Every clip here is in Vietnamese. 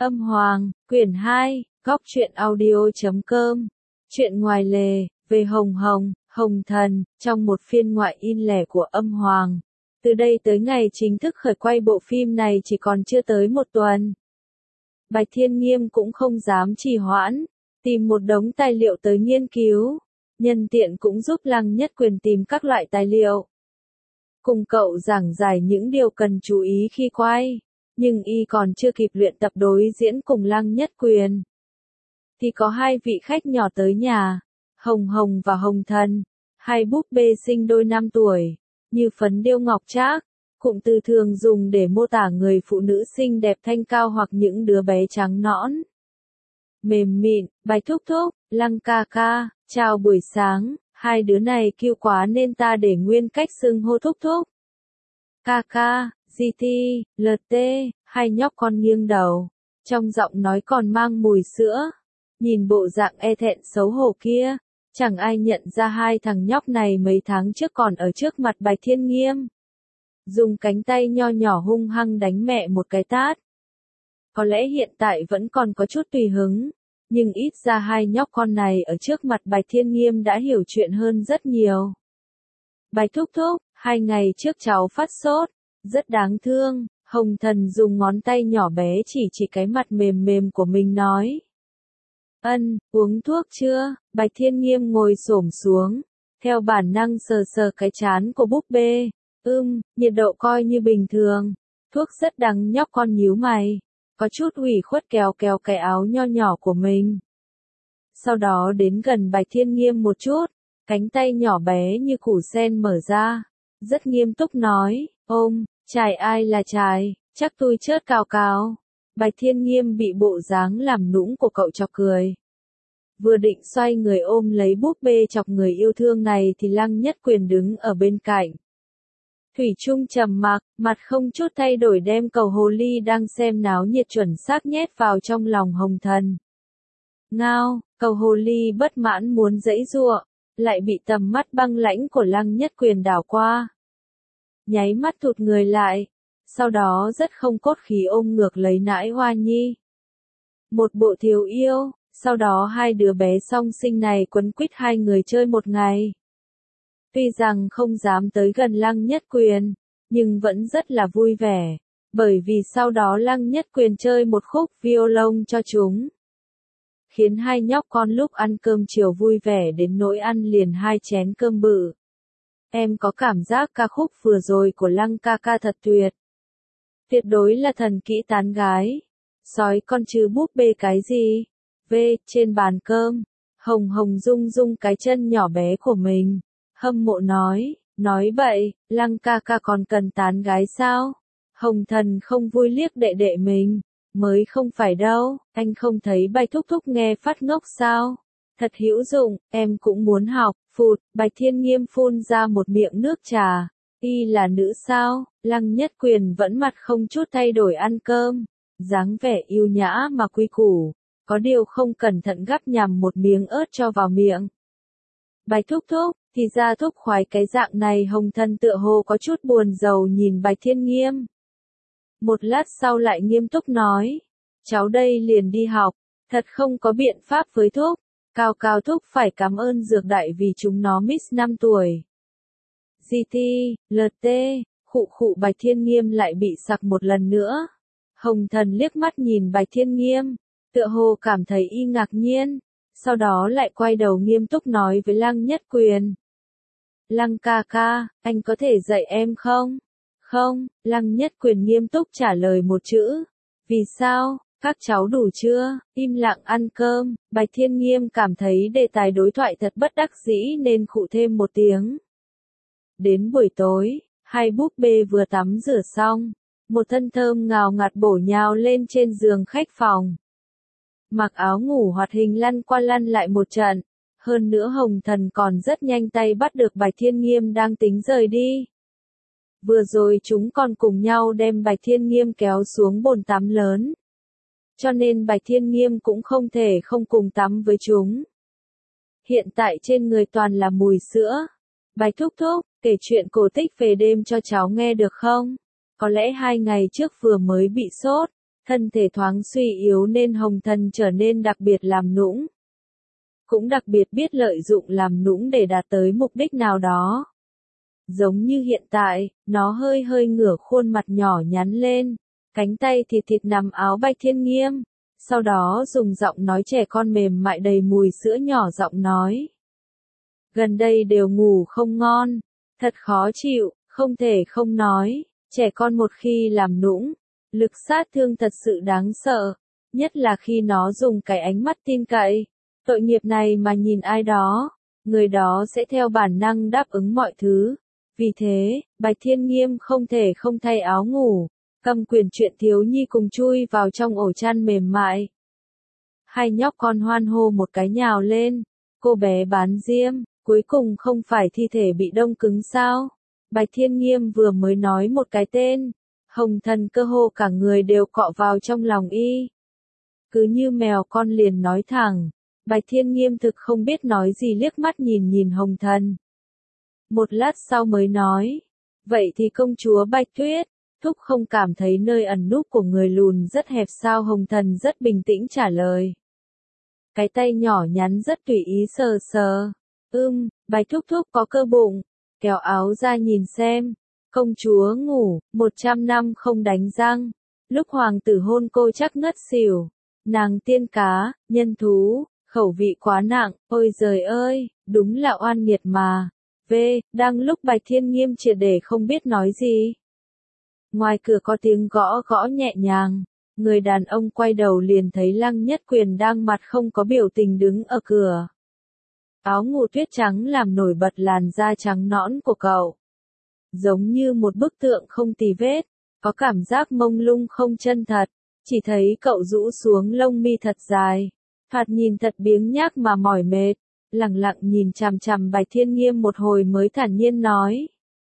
Âm Hoàng, quyển 2, góc truyện audio.com. Chuyện ngoài lề, về Hồng Hồng, Hồng Thần, trong một phiên ngoại in lẻ của Âm Hoàng. Từ đây tới ngày chính thức khởi quay bộ phim này chỉ còn chưa tới một tuần. Bạch Thiên Nghiêm cũng không dám trì hoãn, tìm một đống tài liệu tới nghiên cứu, nhân tiện cũng giúp Lăng Nhất Quyền tìm các loại tài liệu. Cùng cậu giảng giải những điều cần chú ý khi quay, nhưng y còn chưa kịp luyện tập đối diễn cùng Lăng Nhất Quyền. Thì có hai vị khách nhỏ tới nhà, Hồng Hồng và Hồng Thần, hai búp bê sinh đôi 5 tuổi, như phấn điêu ngọc trác, cụm từ thường dùng để mô tả người phụ nữ xinh đẹp thanh cao hoặc những đứa bé trắng nõn. Mềm mịn, Bạch thúc thúc, Lăng ca ca, chào buổi sáng, hai đứa này kêu quá nên ta để nguyên cách xưng hô thúc thúc. Ca ca, GT, LT, hai nhóc con nghiêng đầu, trong giọng nói còn mang mùi sữa. Nhìn bộ dạng e thẹn xấu hổ kia, chẳng ai nhận ra hai thằng nhóc này mấy tháng trước còn ở trước mặt Bạch Thiên Nghiêm. Dùng cánh tay nho nhỏ hung hăng đánh mẹ một cái tát. Có lẽ hiện tại vẫn còn có chút tùy hứng, nhưng ít ra hai nhóc con này ở trước mặt Bạch Thiên Nghiêm đã hiểu chuyện hơn rất nhiều. Bạch thúc thúc, 2 ngày trước cháu phát sốt, rất đáng thương. Hồng Thần dùng ngón tay nhỏ bé chỉ cái mặt mềm mềm của mình nói. Uống thuốc chưa? Bạch Thiên Nghiêm ngồi xổm xuống, theo bản năng sờ sờ cái trán của búp bê. Nhiệt độ coi như bình thường. Thuốc rất đắng. Nhóc con nhíu mày, có chút ủy khuất kéo cái áo nho nhỏ của mình. Sau đó đến gần Bạch Thiên Nghiêm một chút, cánh tay nhỏ bé như củ sen mở ra, rất nghiêm túc nói, chài ai là chài, chắc tôi chớt cào. Bạch Thiên Nghiêm bị bộ dáng làm nũng của cậu chọc cười. Vừa định xoay người ôm lấy búp bê chọc người yêu thương này thì Lăng Nhất Quyền đứng ở bên cạnh. Thủy chung trầm mặc, mặt không chút thay đổi đem cầu hồ ly đang xem náo nhiệt chuẩn xác nhét vào trong lòng Hồng Thần. Ngao, cầu hồ ly bất mãn muốn giãy giụa, lại bị tầm mắt băng lãnh của Lăng Nhất Quyền đảo qua. Nháy mắt thụt người lại, sau đó rất không cốt khí ôm ngược lấy nãi Hoa Nhi. Một bộ thiếu yêu, sau đó hai đứa bé song sinh này quấn quýt hai người chơi một ngày. Tuy rằng không dám tới gần Lăng Nhất Quyền, nhưng vẫn rất là vui vẻ, bởi vì sau đó Lăng Nhất Quyền chơi một khúc violon cho chúng. Khiến hai nhóc con lúc ăn cơm chiều vui vẻ đến nỗi ăn liền 2 chén cơm bự. Em có cảm giác ca khúc vừa rồi của Lăng ca ca thật tuyệt. Tuyệt đối là thần kỹ tán gái. Sói con chứ búp bê cái gì? Trên bàn cơm, Hồng Hồng rung cái chân nhỏ bé của mình. Hâm mộ nói bậy, Lăng ca ca còn cần tán gái sao? Hồng Thần không vui liếc đệ đệ mình. Mới không phải đâu, anh không thấy Bạch thúc thúc nghe phát ngốc sao? Thật hữu dụng, em cũng muốn học. Phụt, Bạch Thiên Nghiêm phun ra một miệng nước trà. Y là nữ sao? Lăng Nhất Quyền vẫn mặt không chút thay đổi ăn cơm, dáng vẻ yêu nhã mà quy củ, có điều không cẩn thận gắp nhằm một miếng ớt cho vào miệng. Bạch thúc thúc, thì ra thúc khoái cái dạng này. Hồng Thần tựa hồ có chút buồn rầu nhìn Bạch Thiên Nghiêm. Một lát sau lại nghiêm túc nói, cháu đây liền đi học, thật không có biện pháp với thúc. Cao thúc phải cảm ơn dược đại vì chúng nó miss 5 tuổi. GT, LT, khụ Bạch Thiên Nghiêm lại bị sặc một lần nữa. Hồng Thần liếc mắt nhìn Bạch Thiên Nghiêm, tựa hồ cảm thấy y ngạc nhiên, sau đó lại quay đầu nghiêm túc nói với Lăng Nhất Quyền. Lăng ca ca, anh có thể dạy em không? Không, Lăng Nhất Quyền nghiêm túc trả lời một chữ. Vì sao? Các cháu đủ chưa? Im lặng ăn cơm. Bạch Thiên Nghiêm cảm thấy đề tài đối thoại thật bất đắc dĩ nên khụ thêm một tiếng. Đến buổi tối, hai búp bê vừa tắm rửa xong, một thân thơm ngào ngạt bổ nhào lên trên giường khách phòng. Mặc áo ngủ hoạt hình lăn qua lăn lại một trận, hơn nữa Hồng Thần còn rất nhanh tay bắt được Bạch Thiên Nghiêm đang tính rời đi. Vừa rồi chúng còn cùng nhau đem Bạch Thiên Nghiêm kéo xuống bồn tắm lớn. Cho nên Bạch Thiên Nghiêm cũng không thể không cùng tắm với chúng. Hiện tại trên người toàn là mùi sữa. Bạch thúc thúc, kể chuyện cổ tích về đêm cho cháu nghe được không? Có lẽ 2 ngày trước vừa mới bị sốt, thân thể thoáng suy yếu nên Hồng Thần trở nên đặc biệt làm nũng. Cũng đặc biệt biết lợi dụng làm nũng để đạt tới mục đích nào đó. Giống như hiện tại, nó hơi hơi ngửa khuôn mặt nhỏ nhắn lên, cánh tay thịt thịt nằm áo Bạch Thiên Nghiêm, sau đó dùng giọng nói trẻ con mềm mại đầy mùi sữa nhỏ giọng nói. Gần đây đều ngủ không ngon, thật khó chịu, không thể không nói, trẻ con một khi làm nũng, lực sát thương thật sự đáng sợ, nhất là khi nó dùng cái ánh mắt tin cậy. Tội nghiệp này mà nhìn ai đó, người đó sẽ theo bản năng đáp ứng mọi thứ. Vì thế, Bạch Thiên Nghiêm không thể không thay áo ngủ, cầm quyển truyện thiếu nhi cùng chui vào trong ổ chăn mềm mại. Hai nhóc con hoan hô một cái nhào lên, cô bé bán diêm, cuối cùng không phải thi thể bị đông cứng sao? Bạch Thiên Nghiêm vừa mới nói một cái tên, Hồng Thần cơ hồ cả người đều cọ vào trong lòng y. Cứ như mèo con liền nói thẳng. Bạch Thiên Nghiêm thực không biết nói gì liếc mắt nhìn Hồng Thần. Một lát sau mới nói, vậy thì công chúa Bạch Tuyết, thúc không cảm thấy nơi ẩn núp của người lùn rất hẹp sao? Hồng Thần rất bình tĩnh trả lời. Cái tay nhỏ nhắn rất tùy ý sờ sờ. Bạch thúc thúc có cơ bụng, kéo áo ra nhìn xem. Công chúa ngủ, 100 năm không đánh răng. Lúc hoàng tử hôn cô chắc ngất xỉu. Nàng tiên cá, nhân thú. Khẩu vị quá nặng, ôi giời ơi, đúng là oan nghiệt mà. Đang lúc Bạch Thiên Nghiêm triệt để không biết nói gì. Ngoài cửa có tiếng gõ gõ nhẹ nhàng, người đàn ông quay đầu liền thấy Lăng Nhất Quyền đang mặt không có biểu tình đứng ở cửa. Áo ngủ tuyết trắng làm nổi bật làn da trắng nõn của cậu. Giống như một bức tượng không tì vết, có cảm giác mông lung không chân thật, chỉ thấy cậu rũ xuống lông mi thật dài. Thoạt nhìn thật biếng nhác mà mỏi mệt, lẳng lặng nhìn chằm chằm Bạch Thiên Nghiêm một hồi mới thản nhiên nói.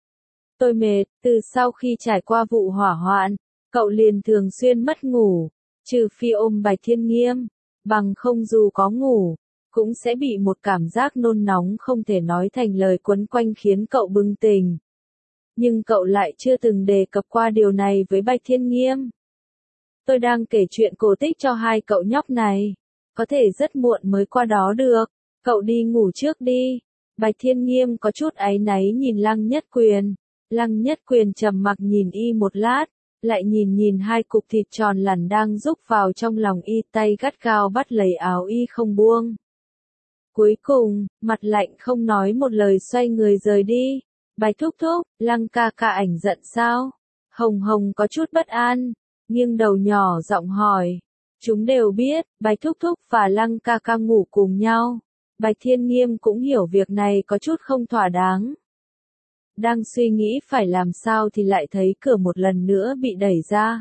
Tôi mệt, từ sau khi trải qua vụ hỏa hoạn, cậu liền thường xuyên mất ngủ, trừ phi ôm Bạch Thiên Nghiêm, bằng không dù có ngủ, cũng sẽ bị một cảm giác nôn nóng không thể nói thành lời quấn quanh khiến cậu bừng tỉnh. Nhưng cậu lại chưa từng đề cập qua điều này với Bạch Thiên Nghiêm. Tôi đang kể chuyện cổ tích cho hai cậu nhóc này. Có thể rất muộn mới qua đó được, cậu đi ngủ trước đi. Bạch Thiên Nghiêm có chút áy náy nhìn Lăng Nhất Quyền. Lăng Nhất Quyền trầm mặc nhìn y một lát, lại nhìn hai cục thịt tròn lằn đang rúc vào trong lòng y, tay gắt gao bắt lấy áo y không buông. Cuối cùng, mặt lạnh không nói một lời xoay người rời đi. Bạch thúc thúc, Lăng ca ca ảnh giận sao? Hồng Hồng có chút bất an, nghiêng đầu nhỏ giọng hỏi. Chúng đều biết, Bạch thúc thúc và Lăng ca ca ngủ cùng nhau. Bạch Thiên Nghiêm cũng hiểu việc này có chút không thỏa đáng. Đang suy nghĩ phải làm sao thì lại thấy cửa một lần nữa bị đẩy ra.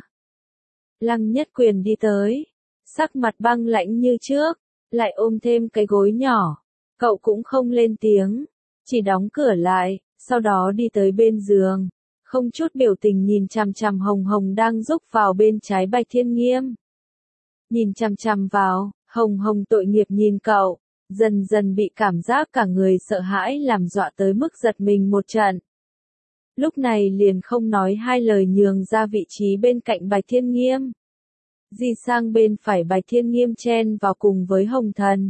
Lăng Nhất Quyền đi tới, sắc mặt băng lãnh như trước, lại ôm thêm cái gối nhỏ. Cậu cũng không lên tiếng, chỉ đóng cửa lại, sau đó đi tới bên giường, không chút biểu tình nhìn chằm chằm Hồng Hồng đang rúc vào bên trái Bạch Thiên Nghiêm. Nhìn chằm chằm vào, Hồng Hồng tội nghiệp nhìn cậu, dần dần bị cảm giác cả người sợ hãi làm dọa tới mức giật mình một trận. Lúc này liền không nói hai lời nhường ra vị trí bên cạnh Bạch Thiên Nghiêm. Di sang bên phải Bạch Thiên Nghiêm chen vào cùng với Hồng Thần.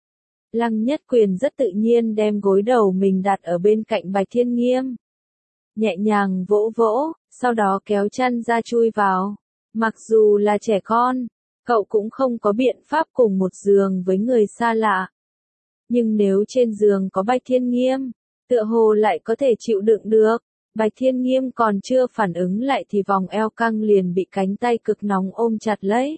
Lăng Nhất Quyền rất tự nhiên đem gối đầu mình đặt ở bên cạnh Bạch Thiên Nghiêm. Nhẹ nhàng vỗ vỗ, sau đó kéo chăn ra chui vào. Mặc dù là trẻ con, cậu cũng không có biện pháp cùng một giường với người xa lạ. Nhưng nếu trên giường có Bạch Thiên Nghiêm, tựa hồ lại có thể chịu đựng được. Bạch Thiên Nghiêm còn chưa phản ứng lại thì vòng eo căng liền bị cánh tay cực nóng ôm chặt lấy.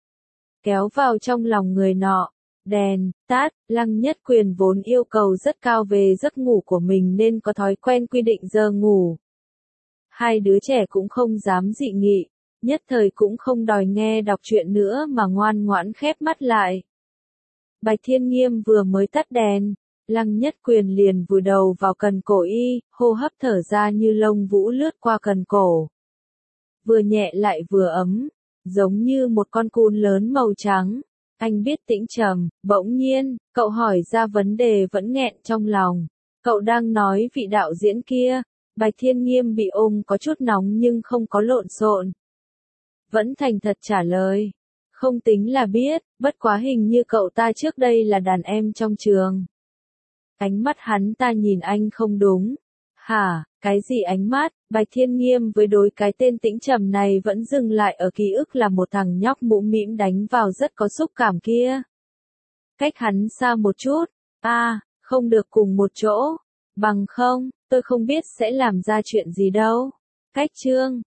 Kéo vào trong lòng người nọ. Đèn, tắt, Lăng Nhất Quyền vốn yêu cầu rất cao về giấc ngủ của mình nên có thói quen quy định giờ ngủ. Hai đứa trẻ cũng không dám dị nghị, nhất thời cũng không đòi nghe đọc truyện nữa mà ngoan ngoãn khép mắt lại. Bạch Thiên Nghiêm vừa mới tắt đèn, Lăng Nhất Quyền liền vùi đầu vào cần cổ y, hô hấp thở ra như lông vũ lướt qua cần cổ. Vừa nhẹ lại vừa ấm, giống như một con cún lớn màu trắng. Anh biết tĩnh trầm, bỗng nhiên, cậu hỏi ra vấn đề vẫn nghẹn trong lòng. Cậu đang nói vị đạo diễn kia. Bạch Thiên Nghiêm bị ôm có chút nóng nhưng không có lộn xộn. Vẫn thành thật trả lời. Không tính là biết, bất quá hình như cậu ta trước đây là đàn em trong trường. Ánh mắt hắn ta nhìn anh không đúng. Hả, cái gì ánh mắt? Bạch Thiên Nghiêm với đối cái tên Tĩnh Trầm này vẫn dừng lại ở ký ức là một thằng nhóc mũm mĩm đánh vào rất có xúc cảm kia. Cách hắn xa một chút. Không được cùng một chỗ. Bằng không, tôi không biết sẽ làm ra chuyện gì đâu. Cách chương